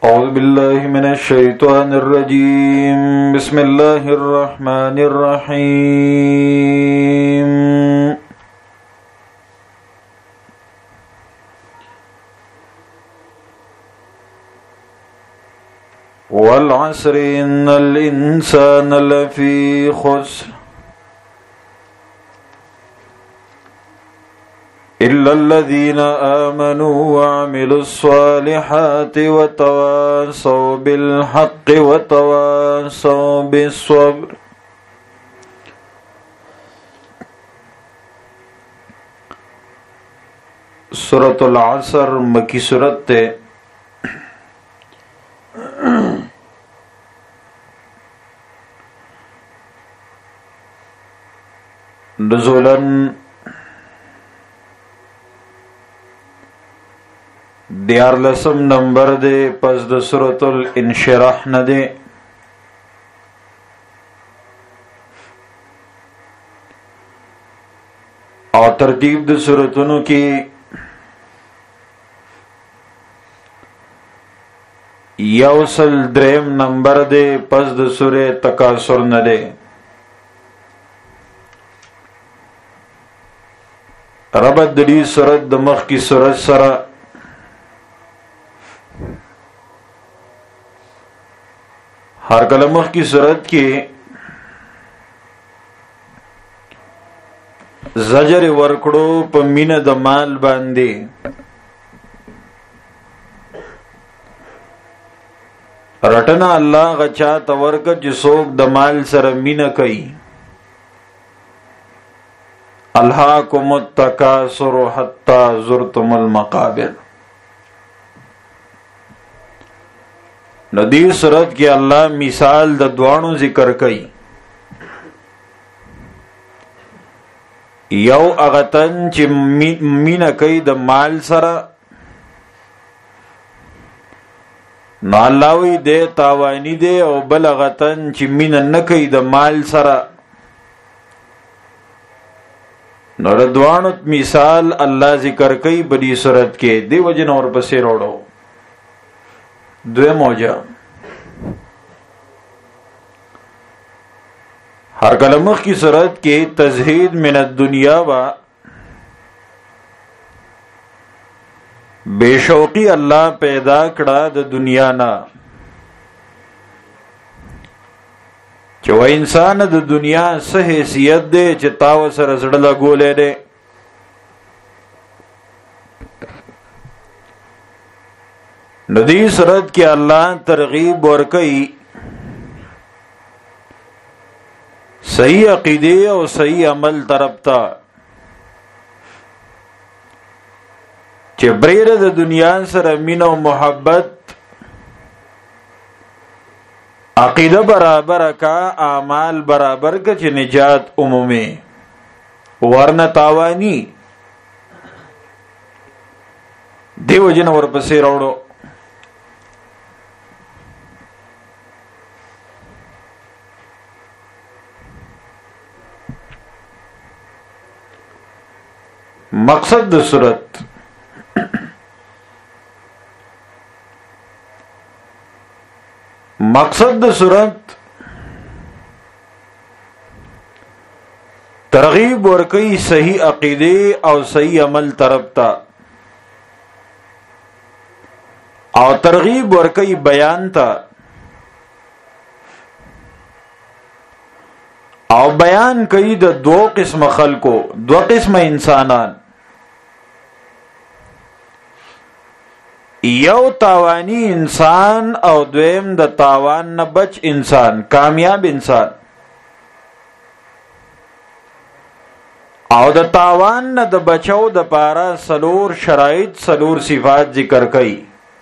أعوذ بالله من الشيطان الرجيم بسم الله الرحمن الرحيم والعصر إن الإنسان لفي خسر إلا الذين آمنوا وعملوا الصالحات وتواصوا بالحق وتواصوا بالصبر. سورة العصر مکی سورت تے نزولاً دیارلسم نمبر دے پس د سورۃ الانشراح نه دے او ترتیب د سورتونو کی یوصل دریم نمبر دے پس د سورۃ تکاثر نه دے. ربط دې سورۃ د مخ کی سورۃ سره ہر کلمخ کی صورت کی زجر ورکڑو پا مین د مال باندے رٹنا اللہ غچا تورک جسوک د مال سر مین کئی الہاکم التکاثر حتی زرتم المقابر. ندی صورت کی اللہ مثال د دوانو ذکر کئی. یو اغتن چی مین کئی د مال سرا نو اللہوی دے تاوانی دے او بل اغتن چی مین نکئی د مال سرا نو د دوانو مثال اللہ ذکر کئی بڑی صورت کے دی وجن اور پسی روڑو. دوے موجہ ہر کلمخ کی صورت کے تزہید من الدنیا و بے شوقی اللہ پیدا کڑا د دنیا نا چو انسان د دنیا سہ حیثیت دے چتاو سر زڑلا گولے دے. ندی صورت کے اللہ ترغیب ورکئی صحیح عقیدے اور صحیح عمل طرف تا چہ بریر د دنیا سر مین و محبت عقیدہ برابر کا اعمال برابر کا چہ نجات عمومی ورنہ تاوانی دیو جن ور پسی روڑو. مقصد د صورت ترغیب ورکئی صحیح عقیدے او صحیح عمل طرف تا او ترغیب ورکئی بیان تا او بیان کئی د دو قسم خلقو دو قسم انسانان یو تاوانی انسان او دویم د تاوان نه بچ انسان کامیاب انسان او د تاوان نه د بچو د پارا سلور شرائط سلور صفات ذکر کئی.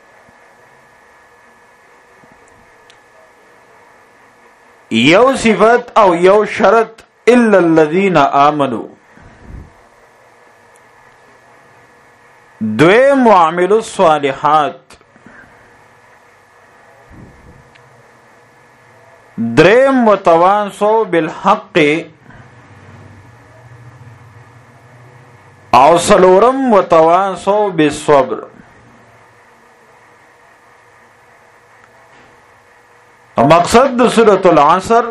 یو صفت او یو شرط الا الذین آمنوا دویم وعملوا الصالحات دریم وتواصوا بالحق او سلورم وتواصوا بالصبر. مقصد د سورۃ العصر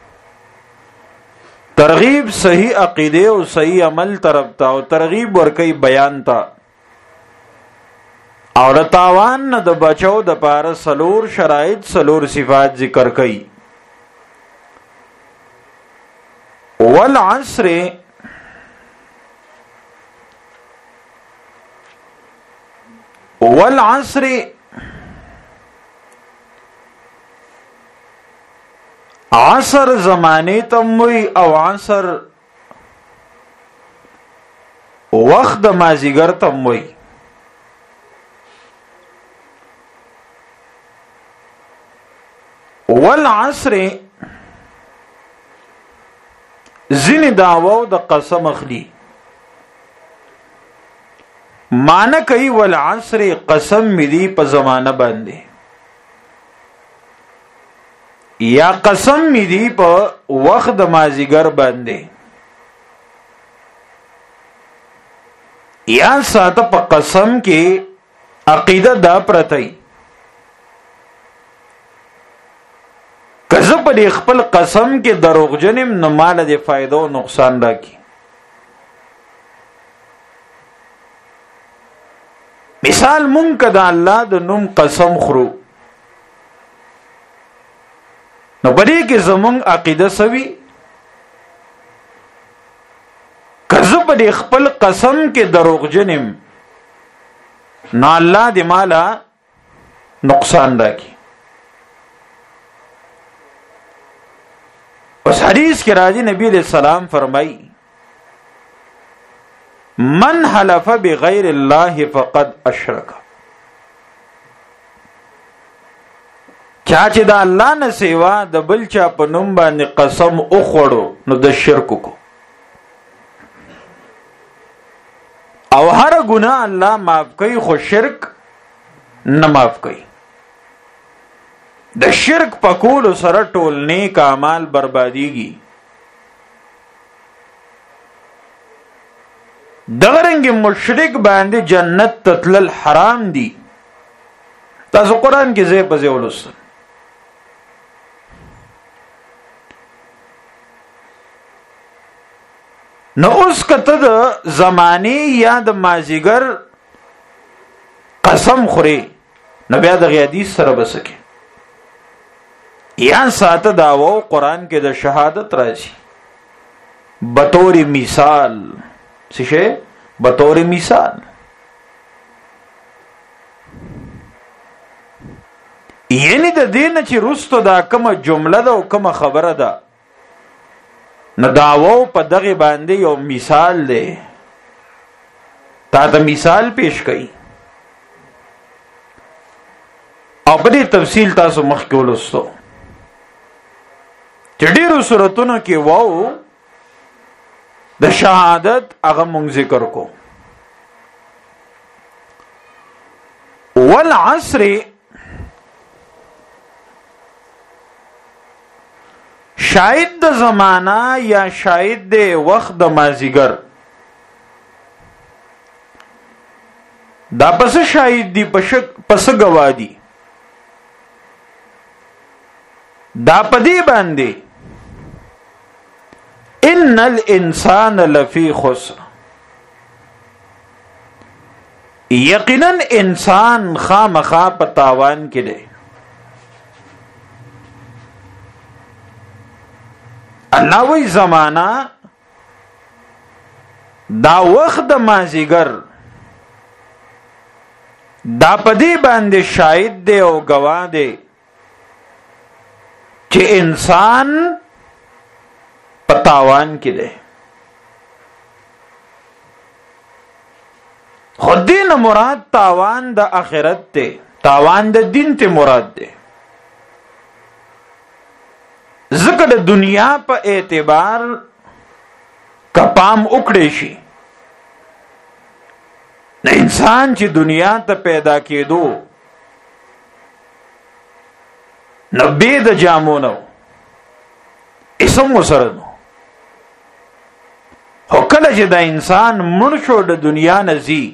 ترغیب صحیح عقیده او صحیح عمل طرف ته او ترغیب ورکي بیان ته او د تاوان نه د بچو د پاره سلور شرایط سلور صفات ذکر کړي. والعصر عصر زمانه تموي او عصر وخت د مازیګر تموي. والعصر زین دعوو د قسم اخلي معنی کوي والعصر قسم ملي په زمانہ باندې یا قسم ملي په وخت د مازیګر باندې یا ساته په قسم کې عقیده دا پرتای کزه په خپل قسم کې دروغجنم نه مال دي فائدو نقصان راکي. مثال مونږ کدا الله د نوم قسم خورو نو بری کې زمونږ عقیده سوي کزه په خپل قسم کې دروغجنم نه الله دې مالا نقصان راکي. اس حدیث کے راضی نبی علیہ السلام فرمائی من حلف بغیر اللہ فقد اشرک چا چې د الله نه سیوا د بل چا په نوم باندې قسم اوخړو نو د شرک کو او هر ګناه الله معاف کوي خو شرک نه معاف کوي. د شرک پکول سره ټول نیک اعمال برباديږي. دغرنګ مشرک باندې جنت تتلل حرام دي. تاسو قران کې زې په زې ولوست نو اوس کته د زمانه یا د مازیګر قسم خوري نو بیا د حدیث سره بسکه یا ساته داو قرآن کې د شهادت راځي بطور مثال څه بطور مثال یعنی د دین چې رستو دا کومه جمله ده او کومه خبره ده نو داو په دغه باندې یو مثال دی تا د مثال پیش کړي او په دې تفصیل تاسو مخکې ولوستو ډیرو سورتونو کې واو د شهادت هغه مونږ ذکر کو. والعصر شاید د زمانہ یا شاید د وخت د مازیګر دا پس شاید دی پس گوادی دا پدی باندې ان الانسان لفی خسر یقینا انسان خامخا په تاوان کې دی. الله وی زمانہ دا وخت د مازیګر دا پدی باندې شاهد دی او گواه دی چې انسان پتاوان کې دی. خودین مراد تاوان د آخرت ته تاوان د دین ته مراد دی. ذکر د دنیا په اعتبار کپام وکړي شي نه انسان چې دنیا ته پیدا کېدو نو به د جامونو اسم وسره نو هو کله چې دا انسان مړ شو د دنیا نه زی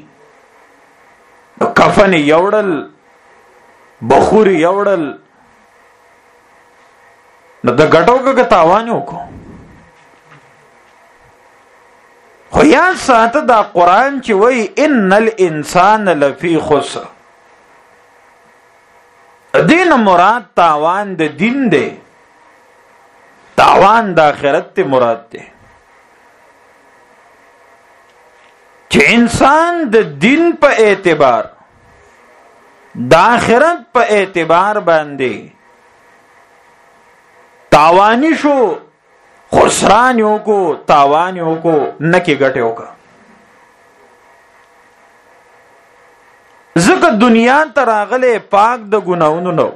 کفن یوړل بخور یوړل نو د ګټو که تاوان وکړو. خو یاد ساته دا قرآن چې وای ان الانسان لفی خسر، دین مراد تاوان د دین دی، تاوان د آخرت ته مراد دی. چې انسان د دین په اعتبار د آخرت په اعتبار باندې تاوانی شو، خسران یو کو، تاوان یو کو، نکی گٹے ہو کا. ذکر دنیا تراغلے پاک د گناہونو نو،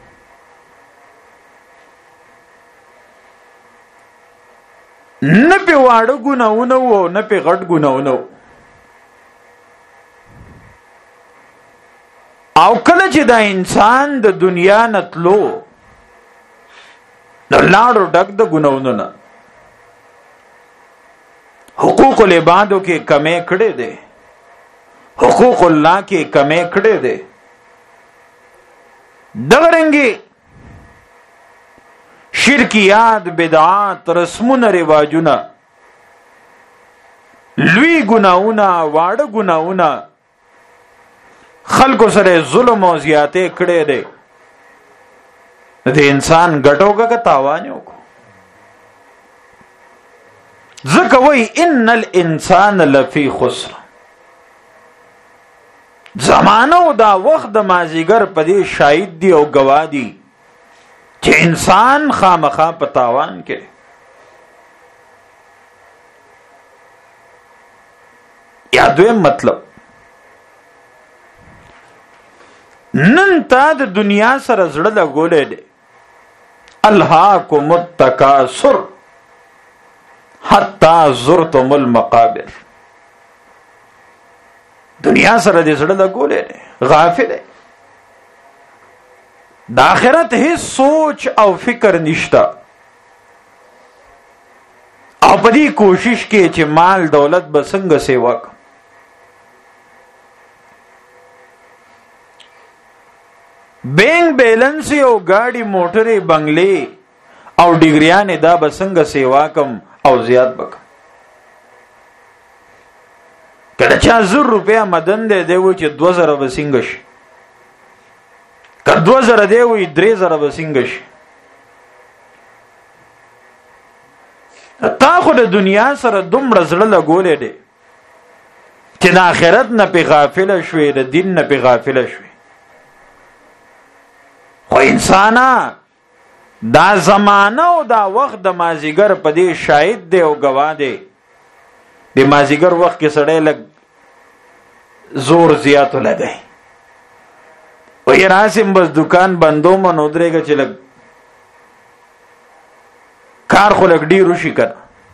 نپی واڑو گناہونو و نپی غٹ گناہونو. او کله چې دا انسان د دنیا نتلو نو لاړو ډک د ګناہونو نه. حقوق العبادو کې کمې کړې دي، حقوق الله کې کمې کړې دي. دغه رنګي شرکیات، بدعات، رسمونه، رواجونه، لوی ګناہونه، واړه ګناہونه، خلکو سره ظلم او زیاتې کړې دي. د انسان ګټو کا تاوان وکړو. ځکه وای ان الانسان لفی خسر، زمانو دا وخت د مازیګر په دې شاهد دی او گواه دی چې انسان خامخا په تاوان کې. یا دویم مطلب، نن تا د دنیا سره زړه لګولې دی. الهاکم التکاثر حتی زرتم المقابر. دنیا سره دې زړه لګولې دی، غافل دی. د آخرت هیڅ سوچ او فکر نشتا، او په دې کوشش کې چې مال دولت به څنګه سیوا کوم. بینک بیلنس او گاڑی موټرې بنگلې او ډیګریانې دا به څنګه سیوا کوم او زیات بکم. کله چا 1000 روپیا مدن دی دی و چې 2000 به څنګه شي، که 2000 دی وي 3000 به څنګه شي. تا خو د دنیا سره دومره زړه لګولې دی چې د آخرت نه پې غافله شوې، د دین نه پې غافله شوې. خو انسانا دا زمانه او دا وخت د مازیګر په دې شاهد دی او گواه دی. د مازیګر وخت کې سړی لګ زور زیاتو لګی، وی راسم بس دکان بندو من ادرېږه چې لګ کار خو لګ ډیر وشي کنه.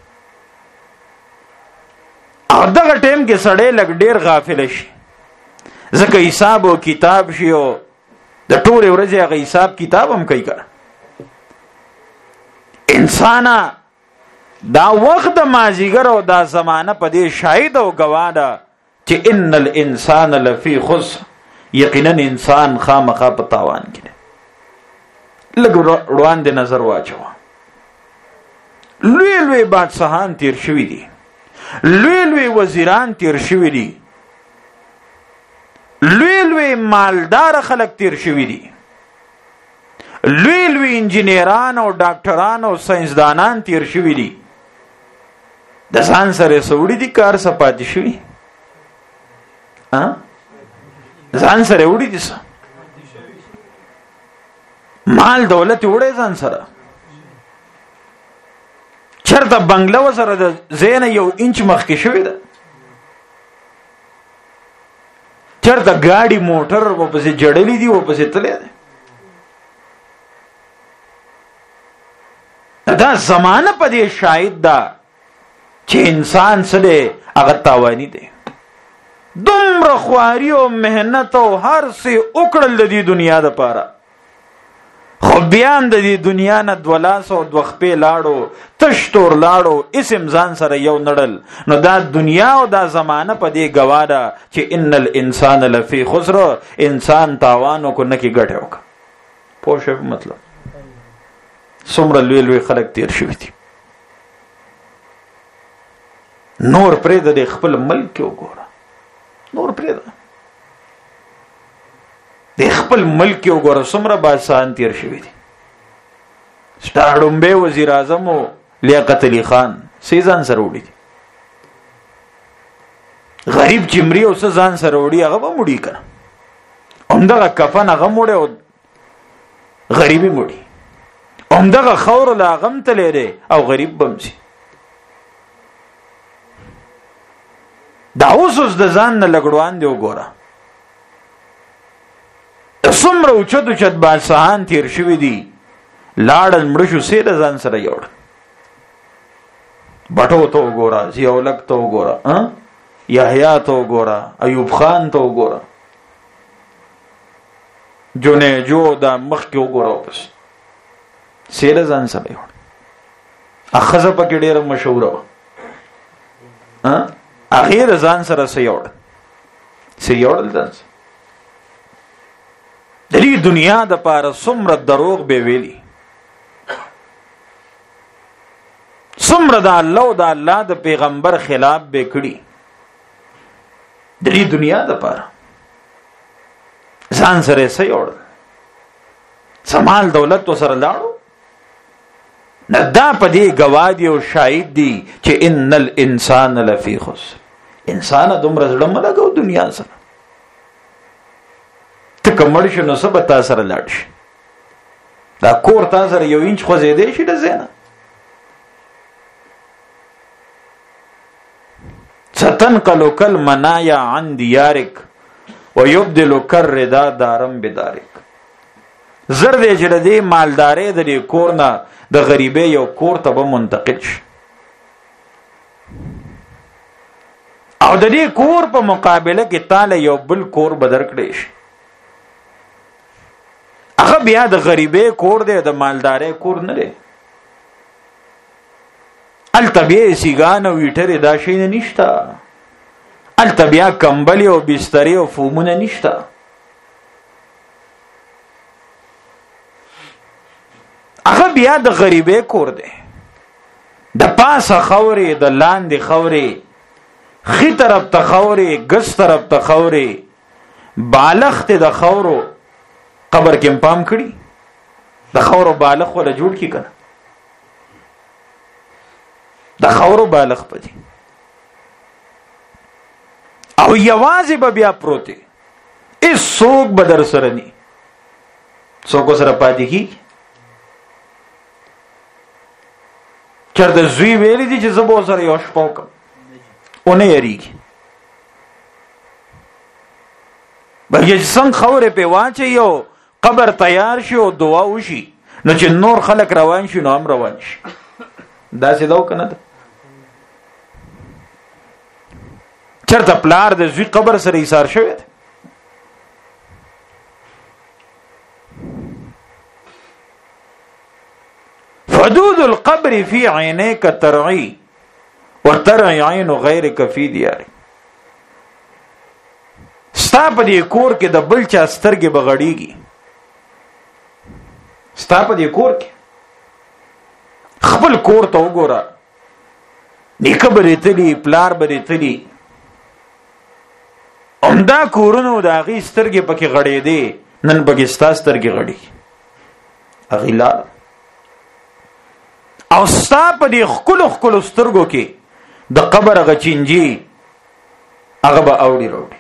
او دغه ټیم کې سړی لګ ډیر غافل شي، ځکه حساب او کتاب شي او د ټولې ورځې هغه حساب کتاب هم کوي کنه. انسانا دا وخت د مازیګر او دا زمانه په دې شاهد او گواه ده چې ان الانسان لفی خسر، یقینا انسان خامخا په تاوان کې. لږ وړاندې نظر واچوه، لوی لوی بادشاهان تیر شوي دي، لوی لوی وزیران تیر شوي دي، لوی لوی مالدار خلک تیر شوي دي، لوی لوی انجینیران او ډاکټران او ساينسدانان تیر شوي دي. د ځان سره سوړي دي کار سپاتې شوي، ځان سره وړي دي مال دولت وړي ځان سره. چرته بنگله و سره د زینه 1 انچ مخکې شوي ده، چرته ګاډي موټر و پسې جړلې دي و پسې تللی دی. دا زمانه په دې شاهد ده چې انسان سره هغه تاوانی دی. دومره خواري او مهنت او هر څه وکړل د دې دنیا د پاره، خو بیا د دې دنیا نه 200 خپې لاړو، تشتور لاړو، اسم ځان سره یو نړل. نو دا دنیا او دا زمانه په دې گواه ده چې ان الانسان لفی خسر، انسان تاوانو کو نه کی ګټه وک. پوه شو مطلب؟ څومره لوی لوی خلک تیر شوي دي. نور پرېږده د خپل ملک وګوره، نور پرېږده د خپل ملک وګوره څومره بادشاهان تیر شوي دي. ستا ړومبی وزیر اعظم و لیاقت علي خان څه ځان سره وړي دي. غریب چې مري او څه ځان سره وړي هغه به مړي که نه، همدغه کفن هغه مړی او غریبي مړي، همدغه خور له هغه هم تلی دی او غریب به هم شي. دا اوس د ځان نه لګړوان دی وګوره، څومره اوچت اوچت بادشاهان تیر شوي دي، لاړل مړه شو سې د ځان سره یوړل. بټو ته وګوره، ضیاءالحق ته وګوره، یحیی ته وګوره، ایوب خان ته وګوره، جونیجو دا مخکې وګوره، واپس سې د ځان سره یوړل. ښځه پکې ډېره مشهوره وه، هغې د ځان سره څه یوړل ځان سره. د دې دنیا دپاره څومره دروغ به ویلي، څومره د الله او د الله د پیغمبر خلاف به کړي د دې دنیا دپاره. ځان سره څه یوړل، څه مال دولت ورسره لاړو. نه دا په دې ګواه دي او شاهد دي چې ان الانسان لفی خسر. انسان دومره زړه مه لګوه دنیا سره، ته که مړ شو نو څه به تا سره لاړ شي. دا کور تا سره 1 انچ خوځېدی شي د ځای نه. ستنقلک المنایا عن دیارک ویبدلک الردا دارم بدارک. زر دی چې د دې مالدارۍ د دې کور نه د غریبۍ یو کور ته به منتقل شي، او د دې کور په مقابله کې تاله یو بل کور به درکړی شي. هغه بیا د غریبۍ کور دی، د مالدارۍ کور نه دی. هلته بیا سیګان او ویټرې دا شیونه نشته، هلته بیا کمبلې او بسترې او فومونه نشته. هغه بیا د غریبۍ کور دی، د پاسه خورې، د لاندې خورې، خي طرف ته خورې، ګس طرف ته خورې، بالښت د خورو قبر کې پام کړي، د خورو بالښت ولا جوړ کی کنه، د خورو بالښت پدې او یوازې به بیا پروتې، هیڅ څوک به در سره ني، څوک سره پاتې کیږي. چېرته زوی ویلی دي چې زه به سره یو شپه وکړم، ونه یریږي. بلکې چې څنګه خورې پې واچوي او قبر تیار شي او دعا وشي، نو چې نور خلک روان شي نو هم روان شي. داسې ده او که نه ده؟ چېرته پلار د زوی قبر سره ایثار شوی دی؟ حدود القبر فی عینیک ترعی وترعی عین غیرک فی دیاری. ستا په دې کور کې د بل چا سترګې به غړېږي، ستا په دې کور کې خپل کور ته وګوره، نیکه به دې تلي، پلار به دې تلي، همدا کورونه د هغې سترګې پکې غړېدې، نن پکې ستا سترګې غړېږي، هغې لاړه. او ستا په دې ښکلو ښکلو سترګو کې د قبر هغه چینجي هغه به اوړي راوړي.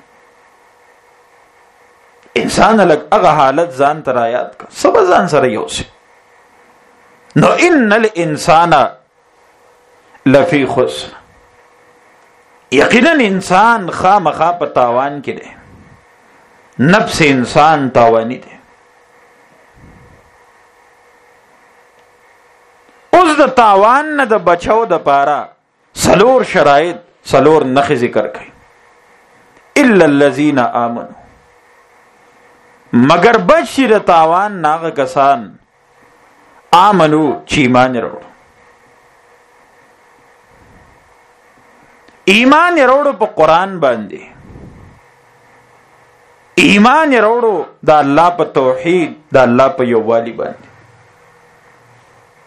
انسان لږ هغه حالت ځان ته رایاد کړه، څه به ځان سره یوسي. نو ان الانسان لفی خسر، یقینا انسان خامخا په تاوان کې دی، نفس انسان تاوانی دی. اوس د تاوان نه د بچو د پاره 4 شرایط، 4 نښې ذکر کړي. الا الذين آمنوا، مگر بچ شي د تاوان ناغه کسان، آمنو چې ایمان وروړو. ایمان وروړو په قرآن باندې، ایمان وروړو د الله په توحید، د الله په یووالي باندې.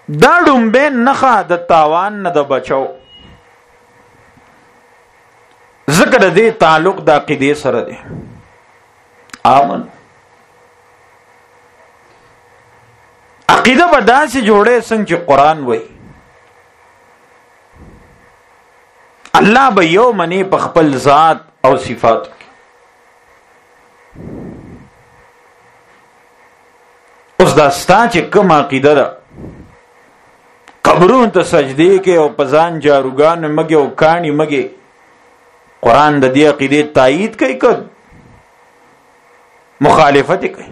دا ډومبه نخا د تاوان نه د بچو. ذکر دې تعلق د عقیده سره دی. آمن عقیده به داسې جوړې څنګه چې قرآن وایي. الله به یو منی په خپل ذات او صفات. اوس دا ستا چې کوم عقیده ده قبرون ته سجدی کې او پزان جاروګان مګي او کانی مګي، قرآن د دې عقیده تایید کوي که مخالفت کوي؟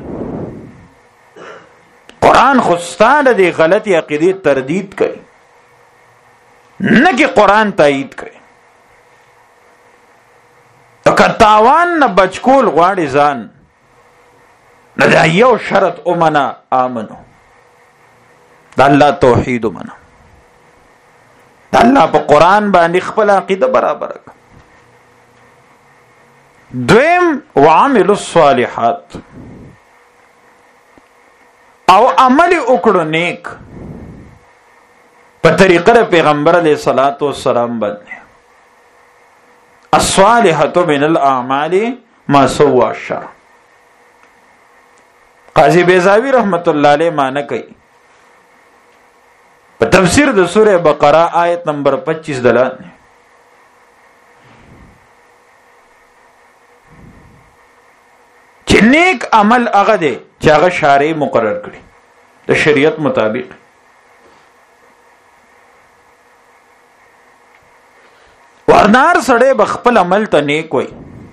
قرآن خو ستا د دې غلطي عقیده تردید کوي، نه کې قرآن تایید کوي. که تاوان نه بچکول غواړي ځان، نه دا یو شرط اومنه آمنو، د الله توحید اومنه، د الله په قرآن باندې خپل عقیده برابر کړه. دویم وعمل الصالحات، او عمل وکړو نیک په طریقه د پیغمبر علیه الصلاۃ والسلام باندې. الصالحات من الاعمال ما سوى الشر. قاضی بیضاوی رحمت الله علیه معنی کوي په تفسیر د سوره بقره آیت نمبر 25 دلانه، چې نیک عمل هغه دی چې هغه شارع مقرر کړي د شریعت مطابق. ورنار سړی به خپل عمل ته نیک وي،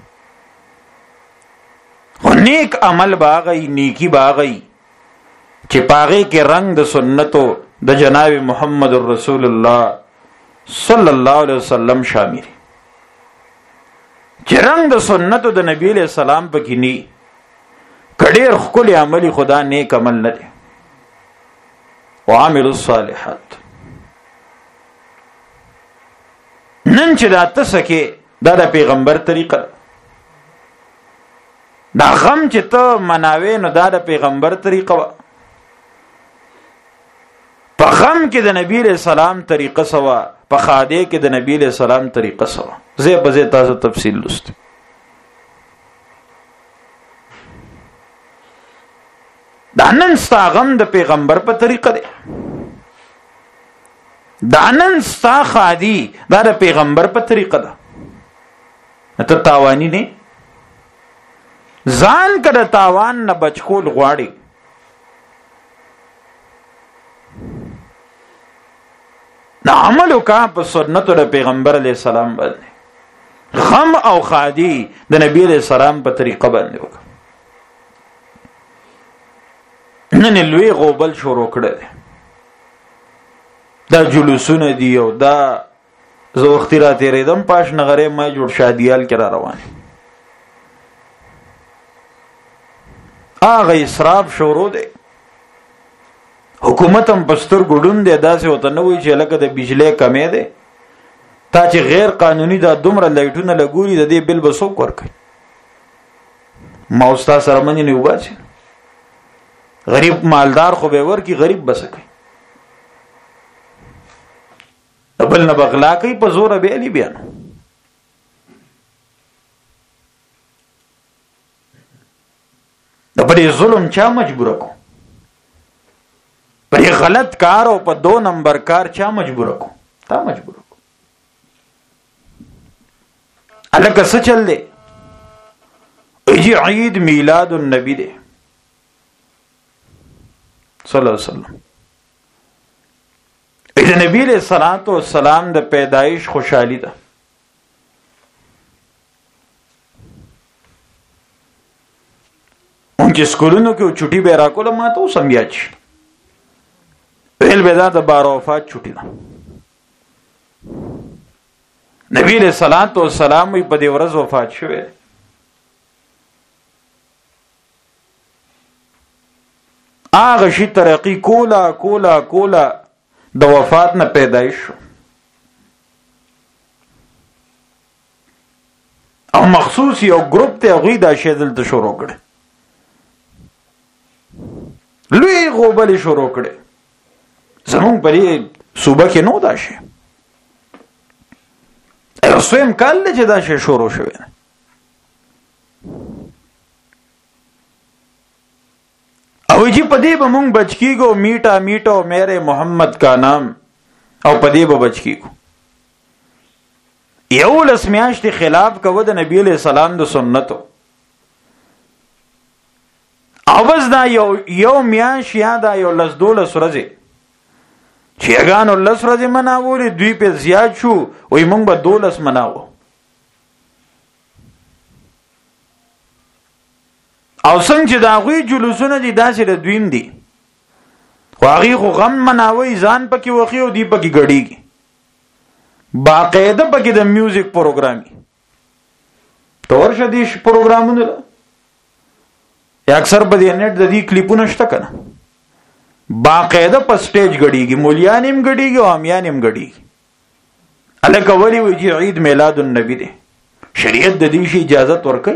خو نیک عمل باغی نیکی باغی چې پاغه کې رنگ د سنتو د جناب محمد رسول الله صلی الله علیه وسلم شامل، چې رنگ د سنتو د نبی علیہ السلام پکې ني، کډیر خپل عملی خدا نیک عمل نه دی. وعمل الصالحات، نن چې دا تسکه دا د پیغمبر طریقه، دا غم چې ته مناوې نو دا د پیغمبر طریقه وا. په غم کې د نبی علیہ السلام طریقه سوا، په خاده کې د نبی علیہ السلام طریقه سوا. زه به تاسو تفصیل لست. دا نن ستا غم د پیغمبر په طریقه دی، دا نن ستا خادي دا د پیغمبر په طریقه ده. ته تاوانی نه ځان کړه، تاوان نه بچکول غواړي. دا عملو کا په سنت د پیغمبر علیہ السلام باندې، غم او خادي د نبی علیہ السلام په طریقه باندې وکړه. نن لوی غوبل شروع کړه، دا جلوسونه دی او دا زه وختي را تیرېدم پاش نغره ما جوړ شادیال کې را روان. هغه اسراف شروع دی، حکومت هم پستر ګډون دی، داسې وته نه وي چې لکه د بجلی کمې دی، تا چې غیر قانوني دا دومره لایټونه لګوري د دې بل به څوک ورکوي؟ ما استاد سره منې نه وباسي، غریب مالدار خو به ورکی، غریب بس کوي، بل نه بغلا کوي په زور به علی بیان. د پرې ظلم چا مجبور کو؟ پرې غلط کار او په 2 نمبر کار چا مجبور کو؟ تا مجبور کو. الکه څه چل دی؟ ایجی عید میلاد النبی دی صلی الله علیه وسلم. د نبی علیہ الصلوۃ والسلام د پیدایش خوشحالی ده. اون چې سکولونو کې چټي به راکوله ما ته اوس هم یاد شي، ویل به دا د بار وفات چټي ده. نبی علیہ الصلوۃ والسلام په دې ورځ وفات شوی. هغه شي ترقی کولا کولا کولا د وفات نه پیدایش شو، او مخصوص یو گروپ ته غوی دا شی دلته شروع کړي، لوی غوبل شروع کړي، زمون پرې صوبه کې نو دا شي اوسم کال چې دا شي شروع شوی او جی پدې به مونږ بچ کیږو میٹھا میٹھا میرے محمد کا نام او پدې به بچ کیږو یو لس میاشتې خلاف کوو د نبی علیہ السلام د سنتو او بس دا یو میاش یا دا یو لس دولس ورځې چې اګانو لس ورځې مناولې دوی په زیات شو وای مونږ به 12 مناوو او څنګه چې دا غوي جلوسونه دي داسې د دویم دي خو هغه خو غم مناوي ځان پکې وخی او دی پکې غړيږي باقاعده پکې د میوزیک پروګرامي تور شدي پروګرامونه اکثر په دې نت د دې کلیپونه شته کنه باقاعده په سټیج غړيږي مولیان هم غړيږي او امیان هم غړيږي الکه ولی وی چې عید میلاد النبی دی شریعت د دې شی اجازه ورکړي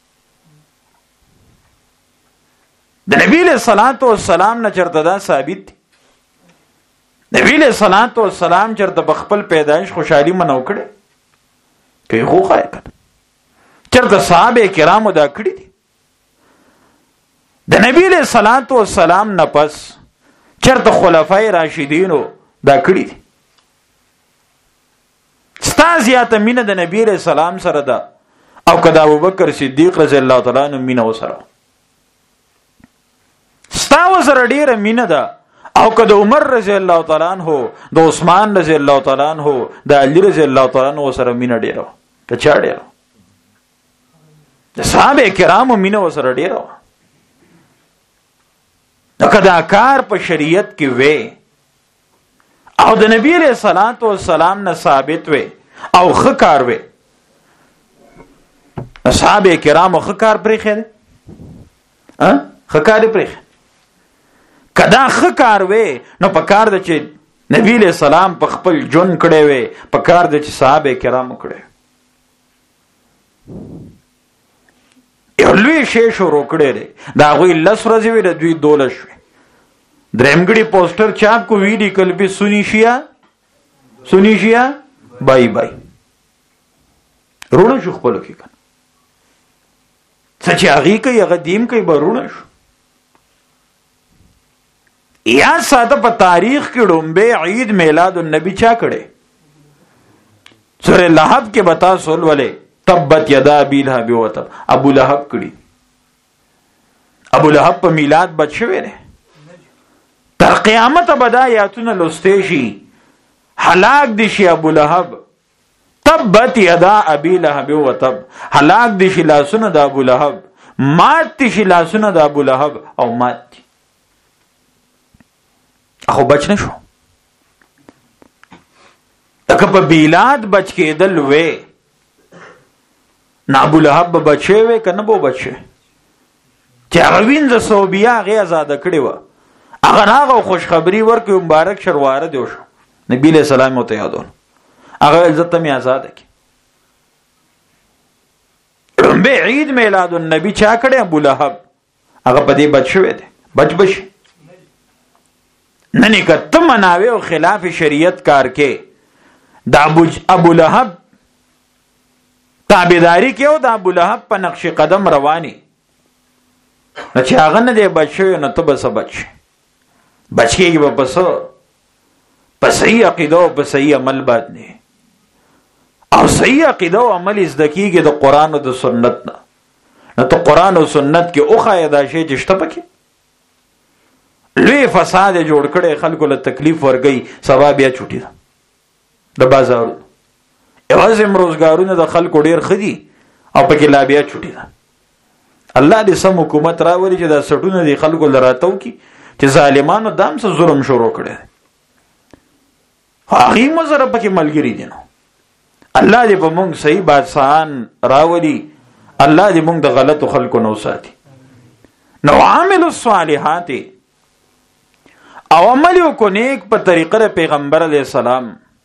د نبی له صلوات و سلام نه چرته دا ثابت دی نبی له صلوات و سلام چرته بخپل پیدائش خوشحالي منو کړي کوي خو خای کړه چرته صحابه کرامو دا کړی دي د نبی له صلوات و سلام نه پس چرته خلفای راشدینو دا کړی دي ستازیات مینه د نبی له سلام سره ده او کدا ابوبکر صدیق رضی الله تعالی عنہ مینه وسره ستاو سره ډیره مینه ده او کدا عمر رضی الله تعالی عنہ د عثمان رضی الله تعالی عنہ د علی رضی الله تعالی عنہ سره مینه ډیره ته چا ډیره د صحابه کرامو مینه وسره ډیره نو کدا کار په شریعت کې وې او د نبی علیہ الصلوۃ والسلام نه ثابت وې او خکار وې صحابه کرامو خکار پرې خېل خکار پرې کدا خکار وې نو په کار د چې نبی علیہ السلام په خپل جون کړي وې په کار د چې صحابه کرامو کړي یو لوی شی شروع کړي دي دا غوي لس ورځې وي د دوی 12 شوي درېمګړي پوسټر چاپ کو ویډی کلبي سنی شیا بای بای رونه شو خپل کې کنه سچ هغه کوي هغه دیم کوي برونه شو یا ساده په تاریخ کې ډومبه عید میلاد النبی چا کړي سورہ لهب کې بتا سول ولې تبت یدا ابي لهب وتب ابو لهب کړي ابو لهب په میلاد بچوي نه تر قیامت بدایاتونه لستېشي هلاک دي شي ابو لهب تبت یدا ابي لهب وتب هلاک دي شي لاسونه د ابو لهب مات دي شي لاسونه د ابو لهب او مات دي. اخو بچ نشو اکه په میلاد بچ کېدل وې نه ابو لهب بچي وې کنه بو بچي چې غوین ز صوبیا غي آزاد کړي و هغه هغه خوشخبری ورکو مبارک شرواره دی شو نبی له سلام او ته یادون هغه عزت می آزاد کی به عید میلاد النبی چا کړي ابو لهب هغه په دې بچوي دی بچ ننی کته مناوي او خلاف شریعت کار کې دا ابو لهب تابعداري کې او دا ابو لهب په نقش قدم رواني چې هغه نه دی بچوي نو ته بس بچکیږي په صحیح عقیده او په صحیح عمل باندې او صحیح عقیده او عمل زدکیږي د قران او د سنت نه نو ته قران او سنت کې اوخه ادا شي چې شته پکې لوی فساد جوړ کړي خلکو له تکلیف ورګي سبا بیا چټي د بازار اوازم روزګارونه د خلکو ډیر خدي او پکې لا بیا چټي الله دې سم حکومت راوړي چې دا سټونه دي خلکو لراتو کی چې ظالمانو دام څه ظلم شروع کړي هغه مزره پکې ملګری دي نو الله دې په موږ صحیح بادشاہان راوړي الله دې موږ د غلطو خلکو نو ساتي نو عامل الصالحات او عمل کو نیک په طریقه پیغمبر علیہ السلام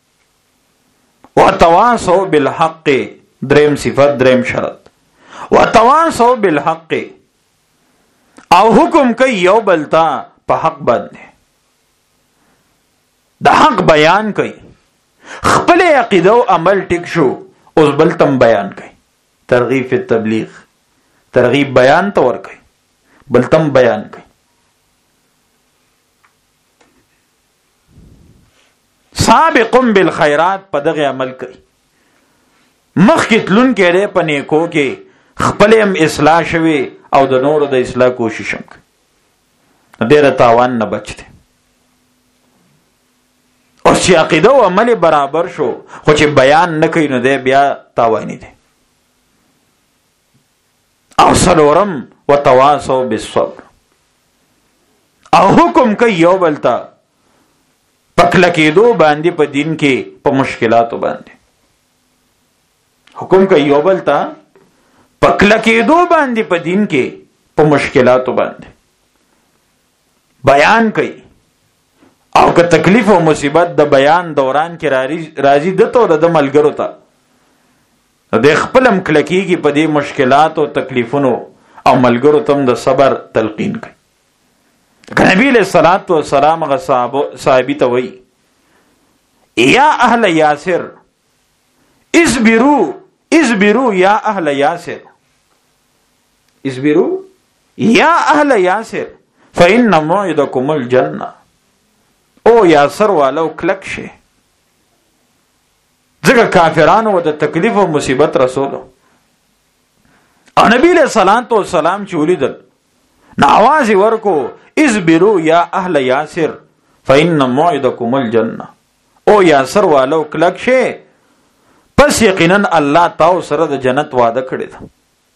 وتواصوا بالحق دریم صفت دریم شرط وتواصوا بالحق او حکم کوي یو بلتا په حق باندې د حق بیان کوي، خپل عقیده او عمل ټیک شو، اوس بل تم بیان کوي. ترغیب فی التبلیغ، ترغیب بیان ته ور کوي، بل تم بیان کوي. سابقم بالخیرات په دغه عمل کوي، مخکې تلون کې په نیکو کې خپل هم اصلاح شوي او د نورو د اصلاح کوشش هم کوي، ډېره تاوان نه بچ دی. او چې عقیده او عمل برابر شو خو چې بیان نه کوي نو دی بیا تاوانی دی. او څلورم وتواصوا بالصبر، او حکم کوي یو بل ته پکله کېدو باندې په دین کې په مشکلاتو باندې، حکم کوي یو بل ته پکله کېدو باندې په دین کې په مشکلاتو باندې بیان کوي. او که تکلیف او مصیبت د بیان دوران کې راځي دته او د ملګرو ته د خپلم کلکیږي په دې مشکلات او تکلیفونو او ملګرو تم د صبر تلقین کوي. نبی علیہ الصلوۃ والسلام غ صحابی ته وایي یا اهل یاسر اصبروا یا اهل یاسر، اصبروا یا اهل یاسر فإن موعدکم الجنة. او یاسر والو کلک شي، ځکه کافرانو د تکلیف او مصیبت رسولو. او نبی علیہ الصلوۃ والسلام چې ولیدل نو आवाज ورکو اصبروا یا اهل یاسر فإن موعدکم الجنة. او یاسر والو کلک شي، پس یقینا الله تاسو سره د جنت وعده کړی ده.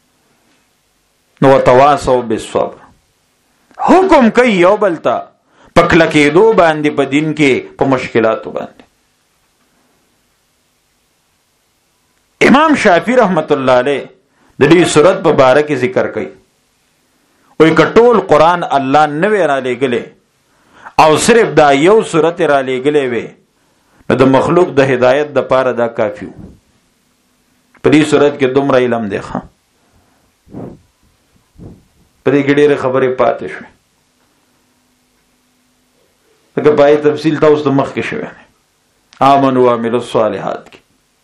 نو تواصوا بالصبر، حکم کوي یو بل ته پکله کېدو باندې په دین کې په مشکلاتو باندې. امام شافعی رحمت الله علیه د دې سورت په باره کې ذکر کوي، وایي کټول قرآن الله نوې را لېږلې او صرف دا یو سورت را لېږلې وي نو د مخلوق د هدایت د پاره دا کافی و. په دې سورت کې دومره علم دی، ښه په دې کې ډېرې خبرې پاتې شوې، لکه پای تفصیل تاسو ته مخکې شوی آمنوا وعملوا الصالحات کې.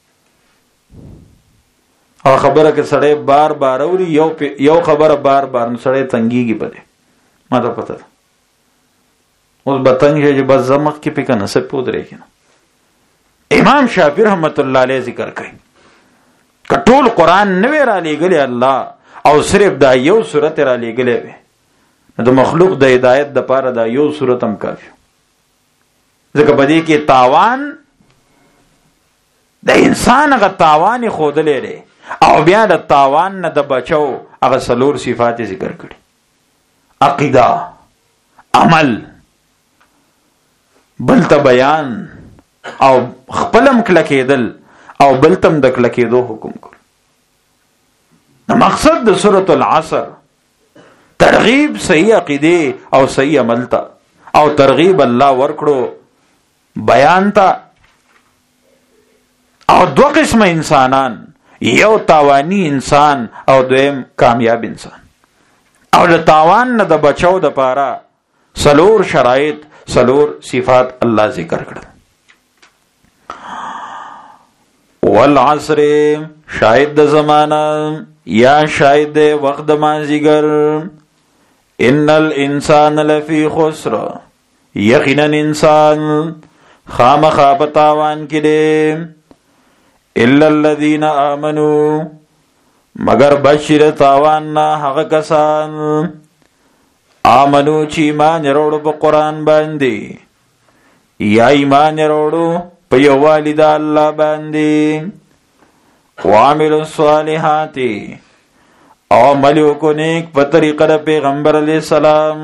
او خبره کې سړی بار بار اوري یو خبره بار بار نو سړی تنګيږي په دې، ما ته پته ده اوس به تنګ شي چې بس زمخ کې پې کنه څه پودرې کنه. امام شافعی رحمت الله علیه ذکر کوي کټول قرآن نوې را لېږلی الله او صرف دا یو سورت را لېږلی وي نو د مخلوق د هدایت د پاره دا یو سورت هم کافي، ځکه په دې کې تاوان د انسان هغه تاوان ښودلی دی او بیا د تاوان نه د بچو هغه څلور صفات ذکر کړي: عقیده، عمل، بل ته بیان او خپلم کلکېدل او بل تم د کلکېدو حکم کړ. نو مقصد د سورۃ العصر ترغیب صحیح عقیده او صحیح عمل ته، او ترغیب الله ورکړو بیان ته. او دو قسم انسانان، یو تاوانی انسان او دویم کامیاب انسان. او د تاوان نه د بچو د پاره سلور شرایط، سلور صفات الله ذکر کړل. والعصر شاید د زمانہ یا شاید د وخت د مازیګر. ان الانسان لفی خسر، یقینا انسان خامخا په تاوان کې دی. الا الذین آمنوا، مگر بشیر تاوان نه هغه کسان آمنو چې ایمان وروړو په قرآن باندې، یا ایمان وروړو په یووالي د الله باندې. وعملوا الصالحات، او عمل وکړو نیک په طریقه د پیغمبر علیه السلام.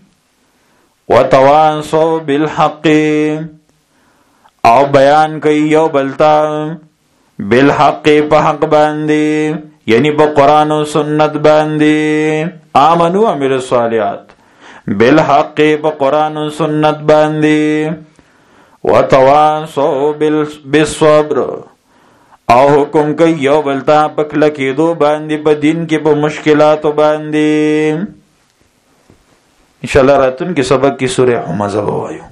وتواصوا بالحق، او بیان کوي یو بل ته بالحق په حق باندې، یعنی په قرآن او سنت باندې. آمنوا وعملوا الصالحات بالحق په قرآن او سنت باندې. وتواصوا بالصبر، او حکم کوي یو بل ته په کلکېدو باندې په دین کې په مشکلاتو باندې. انشاءالله راتلونکي سبق کې سورہ همزه ووایو.